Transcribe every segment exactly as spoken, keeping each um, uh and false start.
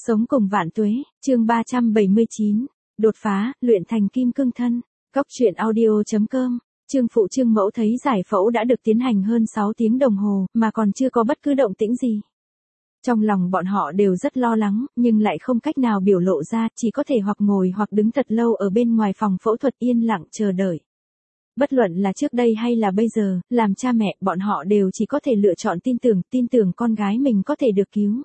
Sống cùng vạn tuế, chương ba trăm bảy mươi chín, đột phá, luyện thành kim cương thân. Cóc truyện audio.com, Trương phụ Trương mẫu thấy giải phẫu đã được tiến hành hơn sáu tiếng đồng hồ, mà còn chưa có bất cứ động tĩnh gì. Trong lòng bọn họ đều rất lo lắng, nhưng lại không cách nào biểu lộ ra, chỉ có thể hoặc ngồi hoặc đứng thật lâu ở bên ngoài phòng phẫu thuật yên lặng chờ đợi. Bất luận là trước đây hay là bây giờ, làm cha mẹ, bọn họ đều chỉ có thể lựa chọn tin tưởng, tin tưởng con gái mình có thể được cứu.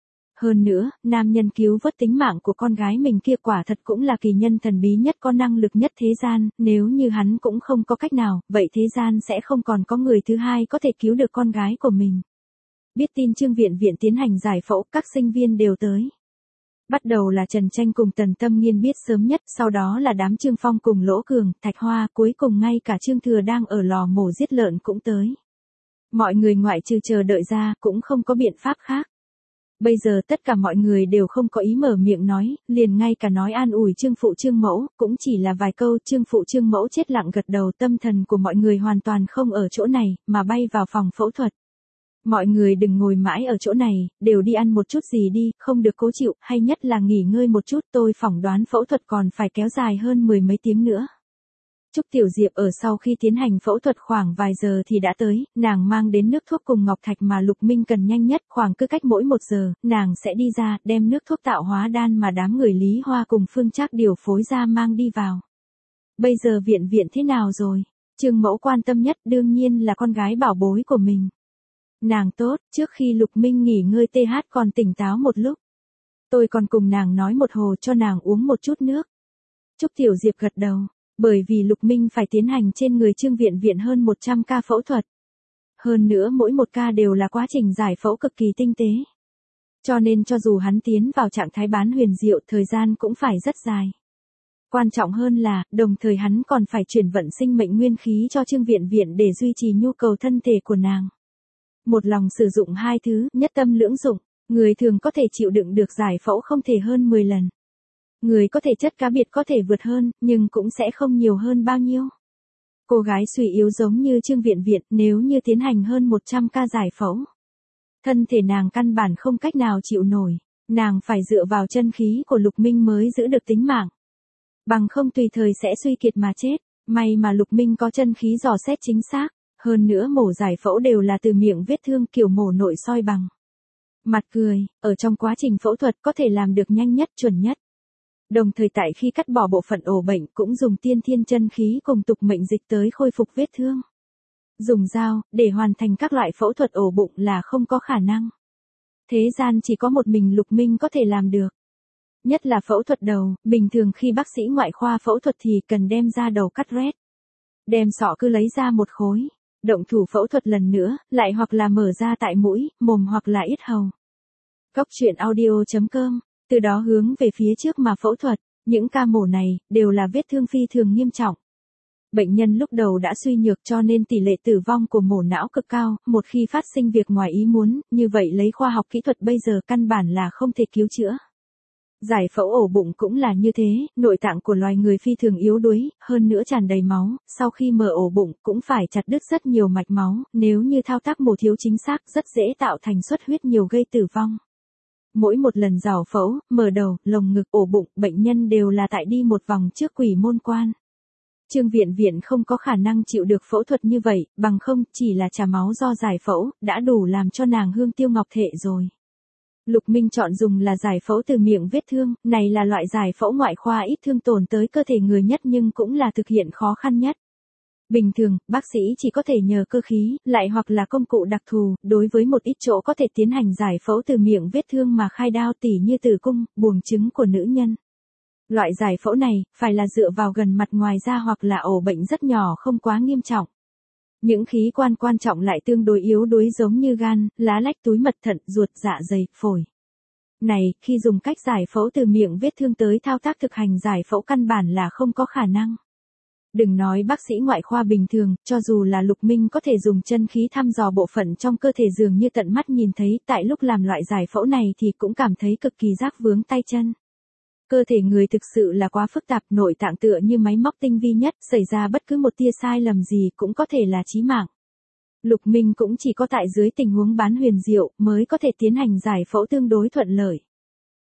Hơn nữa, nam nhân cứu vớt tính mạng của con gái mình kia quả thật cũng là kỳ nhân thần bí nhất, có năng lực nhất thế gian, nếu như hắn cũng không có cách nào, vậy thế gian sẽ không còn có người thứ hai có thể cứu được con gái của mình. Biết tin Trương Viện Viện tiến hành giải phẫu, các sinh viên đều tới. Bắt đầu là Trần Tranh cùng Tần Tâm Nghiên biết sớm nhất, sau đó là đám Trương Phong cùng Lỗ Cường, Thạch Hoa, cuối cùng ngay cả Trương Thừa đang ở lò mổ giết lợn cũng tới. Mọi người ngoại trừ chờ đợi ra, cũng không có biện pháp khác. Bây giờ tất cả mọi người đều không có ý mở miệng nói, liền ngay cả nói an ủi Trương phụ Trương mẫu, cũng chỉ là vài câu. Trương phụ Trương mẫu chết lặng gật đầu, tâm thần của mọi người hoàn toàn không ở chỗ này, mà bay vào phòng phẫu thuật. Mọi người đừng ngồi mãi ở chỗ này, đều đi ăn một chút gì đi, không được cố chịu, hay nhất là nghỉ ngơi một chút, tôi phỏng đoán phẫu thuật còn phải kéo dài hơn mười mấy tiếng nữa. Trúc Tiểu Diệp ở sau khi tiến hành phẫu thuật khoảng vài giờ thì đã tới, nàng mang đến nước thuốc cùng ngọc thạch mà Lục Minh cần nhanh nhất, khoảng cứ cách mỗi một giờ, nàng sẽ đi ra, đem nước thuốc tạo hóa đan mà đám người Lý Hoa cùng Phương Trác điều phối ra mang đi vào. Bây giờ Viện Viện thế nào rồi? Trương mẫu quan tâm nhất đương nhiên là con gái bảo bối của mình. Nàng tốt, trước khi Lục Minh nghỉ ngơi tê hát còn tỉnh táo một lúc. Tôi còn cùng nàng nói một hồ cho nàng uống một chút nước. Trúc Tiểu Diệp gật đầu. Bởi vì Lục Minh phải tiến hành trên người Trương Viện Viện hơn một trăm ca phẫu thuật. Hơn nữa mỗi một ca đều là quá trình giải phẫu cực kỳ tinh tế. Cho nên cho dù hắn tiến vào trạng thái bán huyền diệu, thời gian cũng phải rất dài. Quan trọng hơn là, đồng thời hắn còn phải chuyển vận sinh mệnh nguyên khí cho Trương Viện Viện để duy trì nhu cầu thân thể của nàng. Một lòng sử dụng hai thứ, nhất tâm lưỡng dụng, người thường có thể chịu đựng được giải phẫu không thể hơn mười lần. Người có thể chất cá biệt có thể vượt hơn, nhưng cũng sẽ không nhiều hơn bao nhiêu. Cô gái suy yếu giống như Trương Viện Viện, nếu như tiến hành hơn một trăm ca giải phẫu. Thân thể nàng căn bản không cách nào chịu nổi, nàng phải dựa vào chân khí của Lục Minh mới giữ được tính mạng. Bằng không tùy thời sẽ suy kiệt mà chết, may mà Lục Minh có chân khí dò xét chính xác, hơn nữa mổ giải phẫu đều là từ miệng vết thương kiểu mổ nội soi bằng. Mặt cười, ở trong quá trình phẫu thuật có thể làm được nhanh nhất chuẩn nhất. Đồng thời tại khi cắt bỏ bộ phận ổ bệnh cũng dùng tiên thiên chân khí cùng tục mệnh dịch tới khôi phục vết thương. Dùng dao, để hoàn thành các loại phẫu thuật ổ bụng là không có khả năng. Thế gian chỉ có một mình Lục Minh có thể làm được. Nhất là phẫu thuật đầu, bình thường khi bác sĩ ngoại khoa phẫu thuật thì cần đem ra đầu cắt rét. Đem sọ cứ lấy ra một khối, động thủ phẫu thuật lần nữa, lại hoặc là mở ra tại mũi, mồm hoặc là yết hầu. Cóc truyện audio.com, từ đó hướng về phía trước mà phẫu thuật, những ca mổ này, đều là vết thương phi thường nghiêm trọng. Bệnh nhân lúc đầu đã suy nhược cho nên tỷ lệ tử vong của mổ não cực cao, một khi phát sinh việc ngoài ý muốn, như vậy lấy khoa học kỹ thuật bây giờ căn bản là không thể cứu chữa. Giải phẫu ổ bụng cũng là như thế, nội tạng của loài người phi thường yếu đuối, hơn nữa tràn đầy máu, sau khi mở ổ bụng cũng phải chặt đứt rất nhiều mạch máu, nếu như thao tác mổ thiếu chính xác rất dễ tạo thành xuất huyết nhiều gây tử vong. Mỗi một lần giải phẫu, mở đầu, lồng ngực, ổ bụng, bệnh nhân đều là tại đi một vòng trước quỷ môn quan. Trương Viện Viện không có khả năng chịu được phẫu thuật như vậy, bằng không, chỉ là trả máu do giải phẫu, đã đủ làm cho nàng hương tiêu ngọc thệ rồi. Lục Minh chọn dùng là giải phẫu từ miệng vết thương, này là loại giải phẫu ngoại khoa ít thương tổn tới cơ thể người nhất nhưng cũng là thực hiện khó khăn nhất. Bình thường, bác sĩ chỉ có thể nhờ cơ khí, lại hoặc là công cụ đặc thù, đối với một ít chỗ có thể tiến hành giải phẫu từ miệng vết thương mà khai đao tỉ như tử cung, buồng trứng của nữ nhân. Loại giải phẫu này, phải là dựa vào gần mặt ngoài da hoặc là ổ bệnh rất nhỏ không quá nghiêm trọng. Những khí quan quan trọng lại tương đối yếu đuối giống như gan, lá lách túi mật thận, ruột, dạ dày, phổi. Này, khi dùng cách giải phẫu từ miệng vết thương tới thao tác thực hành giải phẫu căn bản là không có khả năng. Đừng nói bác sĩ ngoại khoa bình thường, cho dù là Lục Minh có thể dùng chân khí thăm dò bộ phận trong cơ thể dường như tận mắt nhìn thấy, tại lúc làm loại giải phẫu này thì cũng cảm thấy cực kỳ rác vướng tay chân. Cơ thể người thực sự là quá phức tạp, nội tạng tựa như máy móc tinh vi nhất, xảy ra bất cứ một tia sai lầm gì cũng có thể là chí mạng. Lục Minh cũng chỉ có tại dưới tình huống bán huyền diệu mới có thể tiến hành giải phẫu tương đối thuận lợi.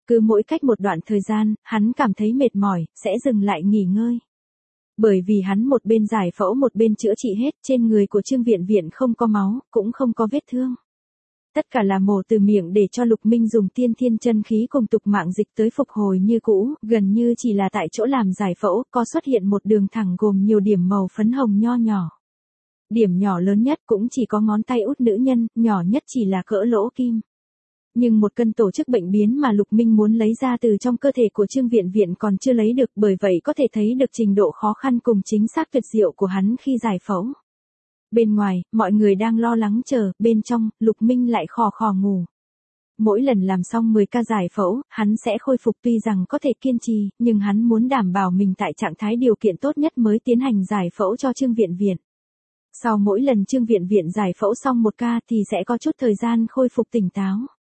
Cứ mỗi cách một đoạn thời gian, hắn cảm thấy mệt mỏi, sẽ dừng lại nghỉ ngơi. Bởi vì hắn một bên giải phẫu một bên chữa trị hết, trên người của Trương Viện Viện không có máu, cũng không có vết thương. Tất cả là mổ từ miệng để cho Lục Minh dùng tiên thiên chân khí cùng tục mạng dịch tới phục hồi như cũ, gần như chỉ là tại chỗ làm giải phẫu, có xuất hiện một đường thẳng gồm nhiều điểm màu phấn hồng nho nhỏ. Điểm nhỏ lớn nhất cũng chỉ có ngón tay út nữ nhân, nhỏ nhất chỉ là cỡ lỗ kim. Nhưng một cân tổ chức bệnh biến mà Lục Minh muốn lấy ra từ trong cơ thể của Trương Viện Viện còn chưa lấy được, bởi vậy có thể thấy được trình độ khó khăn cùng chính xác tuyệt diệu của hắn khi giải phẫu. Bên ngoài, mọi người đang lo lắng chờ, bên trong, Lục Minh lại khò khò ngủ. Mỗi lần làm xong mười ca giải phẫu, hắn sẽ khôi phục, tuy rằng có thể kiên trì, nhưng hắn muốn đảm bảo mình tại trạng thái điều kiện tốt nhất mới tiến hành giải phẫu cho Trương Viện Viện. Sau mỗi lần Trương Viện Viện giải phẫu xong một ca thì sẽ có chút thời gian khôi phục tỉnh táo.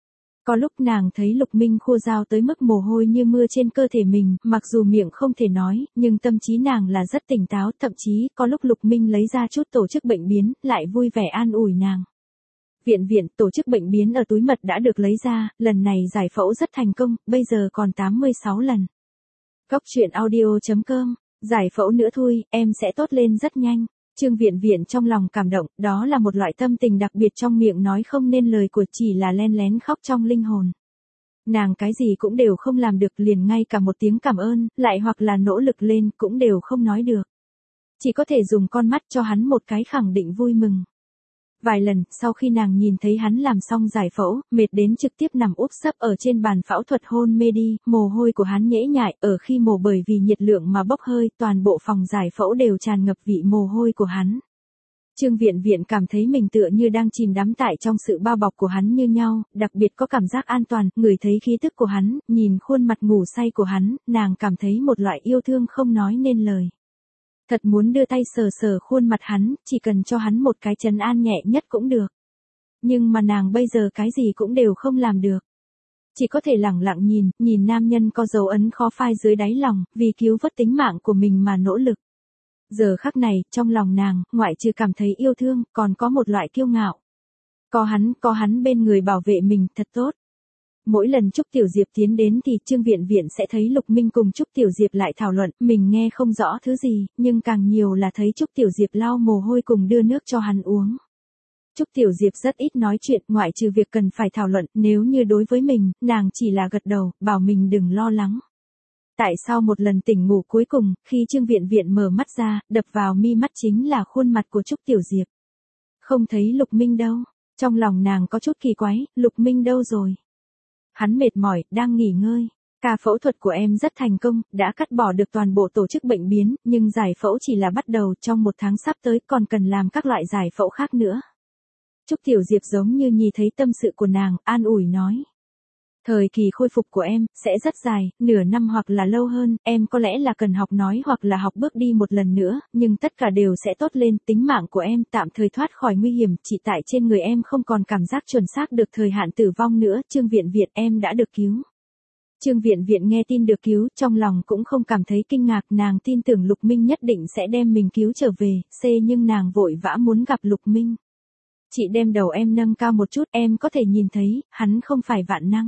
Có lúc nàng thấy Lục Minh khô rao tới mức mồ hôi như mưa trên cơ thể mình, mặc dù miệng không thể nói, nhưng tâm trí nàng là rất tỉnh táo, thậm chí có lúc Lục Minh lấy ra chút tổ chức bệnh biến, lại vui vẻ an ủi nàng. Viện Viện, tổ chức bệnh biến ở túi mật đã được lấy ra, lần này giải phẫu rất thành công, bây giờ còn tám mươi sáu lần. Cóc truyện audio chấm com, giải phẫu nữa thôi, em sẽ tốt lên rất nhanh. Trương Viện Viện trong lòng cảm động, đó là một loại tâm tình đặc biệt trong miệng nói không nên lời của, chỉ là len lén khóc trong linh hồn. Nàng cái gì cũng đều không làm được, liền ngay cả một tiếng cảm ơn, lại hoặc là nỗ lực lên cũng đều không nói được. Chỉ có thể dùng con mắt cho hắn một cái khẳng định vui mừng. Vài lần, sau khi nàng nhìn thấy hắn làm xong giải phẫu, mệt đến trực tiếp nằm úp sấp ở trên bàn phẫu thuật hôn mê đi, mồ hôi của hắn nhễ nhại, ở khi mổ bởi vì nhiệt lượng mà bốc hơi, toàn bộ phòng giải phẫu đều tràn ngập vị mồ hôi của hắn. Trương Viện Viện cảm thấy mình tựa như đang chìm đắm tại trong sự bao bọc của hắn như nhau, đặc biệt có cảm giác an toàn, ngửi thấy khí tức của hắn, nhìn khuôn mặt ngủ say của hắn, nàng cảm thấy một loại yêu thương không nói nên lời. Thật muốn đưa tay sờ sờ khuôn mặt hắn, chỉ cần cho hắn một cái trấn an nhẹ nhất cũng được. Nhưng mà nàng bây giờ cái gì cũng đều không làm được. Chỉ có thể lẳng lặng nhìn, nhìn nam nhân có dấu ấn khó phai dưới đáy lòng, vì cứu vớt tính mạng của mình mà nỗ lực. Giờ khắc này, trong lòng nàng, ngoại trừ cảm thấy yêu thương, còn có một loại kiêu ngạo. Có hắn, có hắn bên người bảo vệ mình, thật tốt. Mỗi lần Trúc Tiểu Diệp tiến đến thì Trương Viện Viện sẽ thấy Lục Minh cùng Trúc Tiểu Diệp lại thảo luận, mình nghe không rõ thứ gì, nhưng càng nhiều là thấy Trúc Tiểu Diệp lau mồ hôi cùng đưa nước cho hắn uống. Trúc Tiểu Diệp rất ít nói chuyện, ngoại trừ việc cần phải thảo luận, nếu như đối với mình, nàng chỉ là gật đầu, bảo mình đừng lo lắng. Tại sao một lần tỉnh ngủ cuối cùng, khi Trương Viện Viện mở mắt ra, đập vào mi mắt chính là khuôn mặt của Trúc Tiểu Diệp. Không thấy Lục Minh đâu, trong lòng nàng có chút kỳ quái, Lục Minh đâu rồi? Hắn mệt mỏi, đang nghỉ ngơi. Ca phẫu thuật của em rất thành công, đã cắt bỏ được toàn bộ tổ chức bệnh biến, nhưng giải phẫu chỉ là bắt đầu, trong một tháng sắp tới còn cần làm các loại giải phẫu khác nữa. Trúc Tiểu Diệp giống như nhìn thấy tâm sự của nàng, an ủi nói. Thời kỳ khôi phục của em, sẽ rất dài, nửa năm hoặc là lâu hơn, em có lẽ là cần học nói hoặc là học bước đi một lần nữa, nhưng tất cả đều sẽ tốt lên, tính mạng của em tạm thời thoát khỏi nguy hiểm, chỉ tại trên người em không còn cảm giác chuẩn xác được thời hạn tử vong nữa, Trương Viện Viện em đã được cứu. Trương Viện Viện nghe tin được cứu, trong lòng cũng không cảm thấy kinh ngạc, nàng tin tưởng Lục Minh nhất định sẽ đem mình cứu trở về, c nhưng nàng vội vã muốn gặp Lục Minh. Chị đem đầu em nâng cao một chút, em có thể nhìn thấy, hắn không phải vạn năng.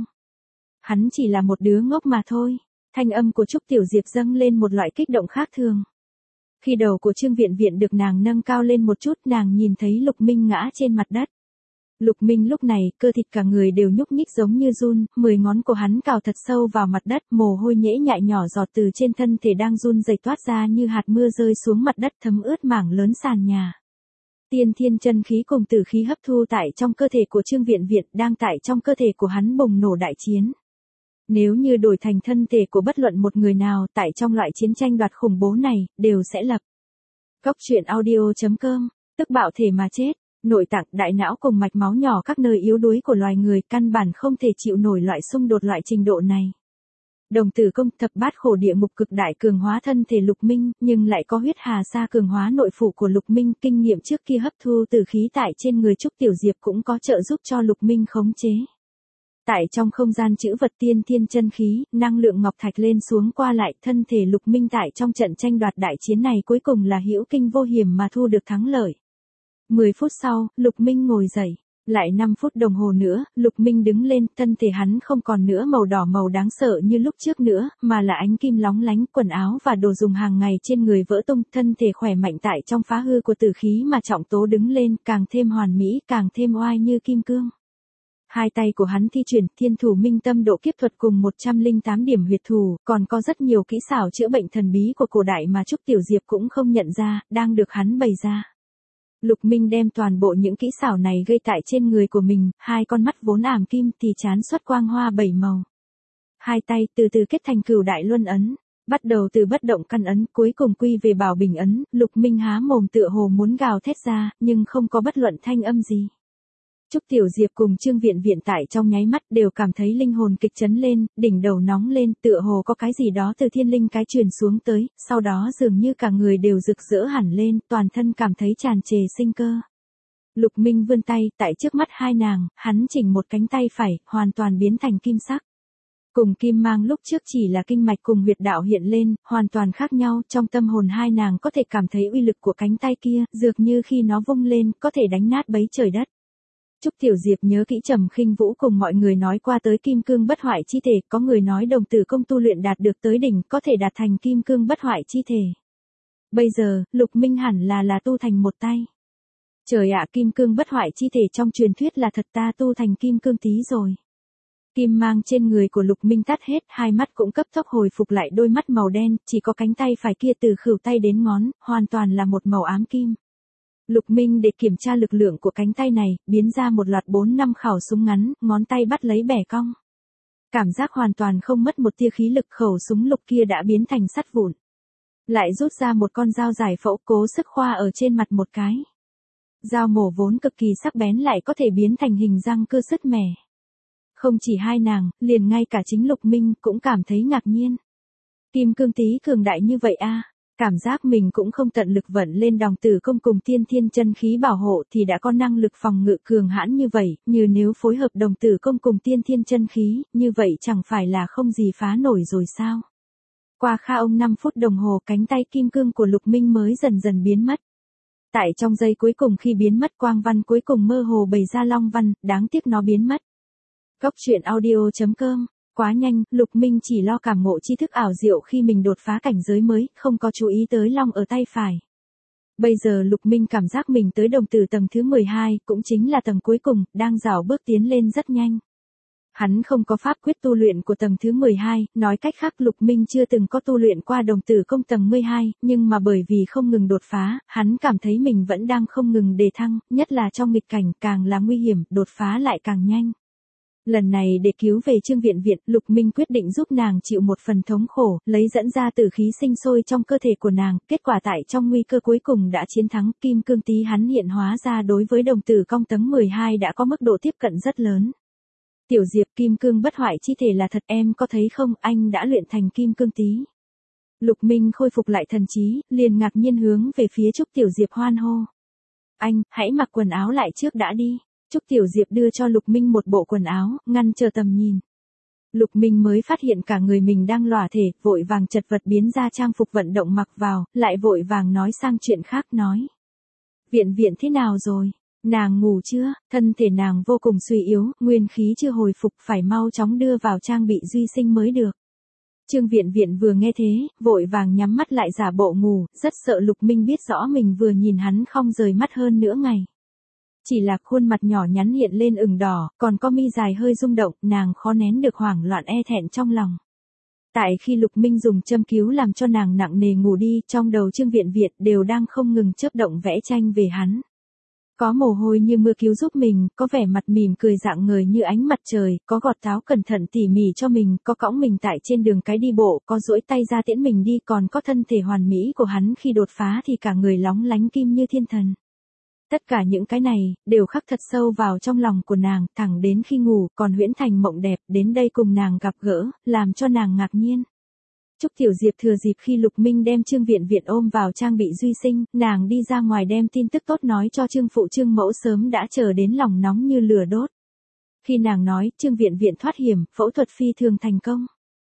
Hắn chỉ là một đứa ngốc mà thôi. Thanh âm của Trúc Tiểu Diệp dâng lên một loại kích động khác thường. Khi đầu của Trương Viện Viện được nàng nâng cao lên một chút, nàng nhìn thấy Lục Minh ngã trên mặt đất. Lục Minh lúc này, cơ thịt cả người đều nhúc nhích giống như run, mười ngón của hắn cào thật sâu vào mặt đất, mồ hôi nhễ nhại nhỏ giọt từ trên thân thể đang run rẩy toát ra như hạt mưa rơi xuống mặt đất thấm ướt mảng lớn sàn nhà. Tiên thiên chân khí cùng tử khí hấp thu tại trong cơ thể của Trương Viện Viện, đang tại trong cơ thể của hắn bùng nổ đại chiến. Nếu như đổi thành thân thể của bất luận một người nào tại trong loại chiến tranh đoạt khủng bố này, đều sẽ lập. Cóc truyện audio chấm com, tức bạo thể mà chết, nội tạng, đại não cùng mạch máu nhỏ các nơi yếu đuối của loài người căn bản không thể chịu nổi loại xung đột loại trình độ này. Đồng tử công thập bát khổ địa ngục cực đại cường hóa thân thể Lục Minh, nhưng lại có huyết hà sa cường hóa nội phủ của Lục Minh, kinh nghiệm trước kia hấp thu từ khí tại trên người Trúc Tiểu Diệp cũng có trợ giúp cho Lục Minh khống chế. Tại trong không gian chữ vật tiên thiên chân khí, năng lượng ngọc thạch lên xuống qua lại, thân thể Lục Minh tại trong trận tranh đoạt đại chiến này cuối cùng là hữu kinh vô hiểm mà thu được thắng lợi. mười phút sau, Lục Minh ngồi dậy. Lại năm phút đồng hồ nữa, Lục Minh đứng lên, thân thể hắn không còn nữa màu đỏ màu đáng sợ như lúc trước nữa, mà là ánh kim lóng lánh, quần áo và đồ dùng hàng ngày trên người vỡ tung, thân thể khỏe mạnh tại trong phá hư của tử khí mà trọng tố đứng lên, càng thêm hoàn mỹ, càng thêm oai như kim cương. Hai tay của hắn thi chuyển thiên thủ minh tâm độ kiếp thuật cùng một trăm lẻ tám điểm huyệt thủ, còn có rất nhiều kỹ xảo chữa bệnh thần bí của cổ đại mà Trúc Tiểu Diệp cũng không nhận ra, đang được hắn bày ra. Lục Minh đem toàn bộ những kỹ xảo này gây tại trên người của mình, hai con mắt vốn ảm kim thì chán xuất quang hoa bảy màu. Hai tay từ từ kết thành cửu đại luân ấn, bắt đầu từ bất động căn ấn, cuối cùng quy về bảo bình ấn, Lục Minh há mồm tựa hồ muốn gào thét ra, nhưng không có bất luận thanh âm gì. Trúc Tiểu Diệp cùng Trương Viện Viện tại trong nháy mắt đều cảm thấy linh hồn kịch chấn lên, đỉnh đầu nóng lên, tựa hồ có cái gì đó từ thiên linh cái truyền xuống tới, sau đó dường như cả người đều rực rỡ hẳn lên, toàn thân cảm thấy tràn trề sinh cơ. Lục Minh vươn tay, tại trước mắt hai nàng, hắn chỉnh một cánh tay phải, hoàn toàn biến thành kim sắc. Cùng kim mang lúc trước chỉ là kinh mạch cùng huyệt đạo hiện lên, hoàn toàn khác nhau, trong tâm hồn hai nàng có thể cảm thấy uy lực của cánh tay kia, dường như khi nó vung lên, có thể đánh nát bấy trời đất. Trúc Tiểu Diệp nhớ kỹ Trầm Khinh Vũ cùng mọi người nói qua tới kim cương bất hoại chi thể, có người nói đồng tử công tu luyện đạt được tới đỉnh, có thể đạt thành kim cương bất hoại chi thể. Bây giờ, Lục Minh hẳn là là tu thành một tay. Trời ạ, kim cương bất hoại chi thể trong truyền thuyết là thật, ta tu thành kim cương tí rồi. Kim mang trên người của Lục Minh tắt hết, hai mắt cũng cấp tốc hồi phục lại đôi mắt màu đen, chỉ có cánh tay phải kia từ khuỷu tay đến ngón, hoàn toàn là một màu ám kim. Lục Minh để kiểm tra lực lượng của cánh tay này, biến ra một loạt bốn năm khẩu súng ngắn, ngón tay bắt lấy bẻ cong. Cảm giác hoàn toàn không mất một tia khí lực, khẩu súng lục kia đã biến thành sắt vụn. Lại rút ra một con dao giải phẫu, cố sức khoa ở trên mặt một cái. Dao mổ vốn cực kỳ sắc bén lại có thể biến thành hình răng cưa sứt mẻ. Không chỉ hai nàng, liền ngay cả chính Lục Minh cũng cảm thấy ngạc nhiên. Kim cương tí cường đại như vậy a. Cảm giác mình cũng không tận lực vận lên đồng tử công cùng tiên thiên chân khí bảo hộ thì đã có năng lực phòng ngự cường hãn như vậy, như nếu phối hợp đồng tử công cùng tiên thiên chân khí, như vậy chẳng phải là không gì phá nổi rồi sao? Qua kha ông năm phút đồng hồ, cánh tay kim cương của Lục Minh mới dần dần biến mất. Tại trong giây cuối cùng khi biến mất, quang văn cuối cùng mơ hồ bày ra long văn, đáng tiếc nó biến mất. Góc truyện audio chấm com. Quá nhanh, Lục Minh chỉ lo cảm ngộ tri thức ảo diệu khi mình đột phá cảnh giới mới, không có chú ý tới long ở tay phải. Bây giờ Lục Minh cảm giác mình tới đồng tử tầng thứ mười hai, cũng chính là tầng cuối cùng, đang rảo bước tiến lên rất nhanh. Hắn không có pháp quyết tu luyện của tầng thứ mười hai, nói cách khác Lục Minh chưa từng có tu luyện qua đồng tử công tầng mười hai, nhưng mà bởi vì không ngừng đột phá, hắn cảm thấy mình vẫn đang không ngừng đề thăng, nhất là trong nghịch cảnh càng là nguy hiểm, đột phá lại càng nhanh. Lần này để cứu về Trương Viện Viện, Lục Minh quyết định giúp nàng chịu một phần thống khổ, lấy dẫn ra tử khí sinh sôi trong cơ thể của nàng, kết quả tại trong nguy cơ cuối cùng đã chiến thắng, kim cương tí hắn hiện hóa ra đối với đồng tử công tầng mười hai đã có mức độ tiếp cận rất lớn. Tiểu Diệp, kim cương bất hoại chi thể là thật, em có thấy không, anh đã luyện thành kim cương tí. Lục Minh khôi phục lại thần trí, liền ngạc nhiên hướng về phía Trúc Tiểu Diệp hoan hô. Anh, hãy mặc quần áo lại trước đã đi. Trúc Tiểu Diệp đưa cho Lục Minh một bộ quần áo, ngăn chờ tầm nhìn. Lục Minh mới phát hiện cả người mình đang lòa thể, vội vàng chật vật biến ra trang phục vận động mặc vào, lại vội vàng nói sang chuyện khác nói. Viện Viện thế nào rồi? Nàng ngủ chưa? Thân thể nàng vô cùng suy yếu, nguyên khí chưa hồi phục, phải mau chóng đưa vào trang bị duy sinh mới được. Trương Viện Viện vừa nghe thế, vội vàng nhắm mắt lại giả bộ ngủ, rất sợ Lục Minh biết rõ mình vừa nhìn hắn không rời mắt hơn nửa ngày. Chỉ là khuôn mặt nhỏ nhắn hiện lên ửng đỏ, còn có mi dài hơi rung động, nàng khó nén được hoảng loạn e thẹn trong lòng. Tại khi Lục Minh dùng châm cứu làm cho nàng nặng nề ngủ đi, trong đầu Trương Viện Viện đều đang không ngừng chớp động vẽ tranh về hắn. Có mồ hôi như mưa cứu giúp mình, có vẻ mặt mỉm cười rạng ngời như ánh mặt trời, có gọt táo cẩn thận tỉ mỉ cho mình, có cõng mình tại trên đường cái đi bộ, có duỗi tay ra tiễn mình đi, còn có thân thể hoàn mỹ của hắn khi đột phá thì cả người lóng lánh kim như thiên thần. Tất cả những cái này, đều khắc thật sâu vào trong lòng của nàng, thẳng đến khi ngủ, còn huyễn thành mộng đẹp, đến đây cùng nàng gặp gỡ, làm cho nàng ngạc nhiên. Trúc Tiểu Diệp thừa dịp khi Lục Minh đem Trương Viện Viện ôm vào trang bị duy sinh, nàng đi ra ngoài đem tin tức tốt nói cho Trương Phụ Trương Mẫu sớm đã chờ đến lòng nóng như lửa đốt. Khi nàng nói, Trương Viện Viện thoát hiểm, phẫu thuật phi thường thành công.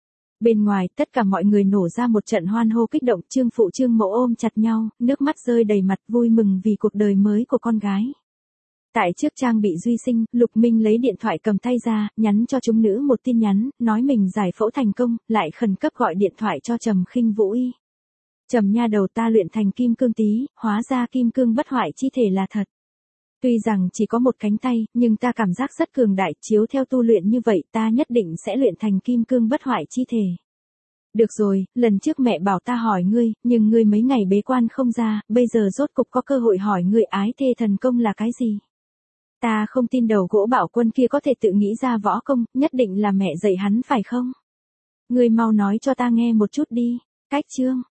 Bên ngoài, tất cả mọi người nổ ra một trận hoan hô kích động, Trương Phụ Trương Mẫu ôm chặt nhau, nước mắt rơi đầy mặt vui mừng vì cuộc đời mới của con gái. Tại trước trang bị Duy Sinh, Lục Minh lấy điện thoại cầm tay ra, nhắn cho chúng nữ một tin nhắn, nói mình giải phẫu thành công, lại khẩn cấp gọi điện thoại cho Trầm Khinh Vũ Y. Trầm nha đầu, ta luyện thành kim cương tí, hóa ra kim cương bất hoại chi thể là thật. Tuy rằng chỉ có một cánh tay, nhưng ta cảm giác rất cường đại, chiếu theo tu luyện như vậy ta nhất định sẽ luyện thành kim cương bất hoại chi thể. Được rồi, lần trước mẹ bảo ta hỏi ngươi, nhưng ngươi mấy ngày bế quan không ra, bây giờ rốt cục có cơ hội hỏi ngươi ái thê thần công là cái gì. Ta không tin đầu gỗ Bảo Quân kia có thể tự nghĩ ra võ công, nhất định là mẹ dạy hắn phải không? Ngươi mau nói cho ta nghe một chút đi. Cách chương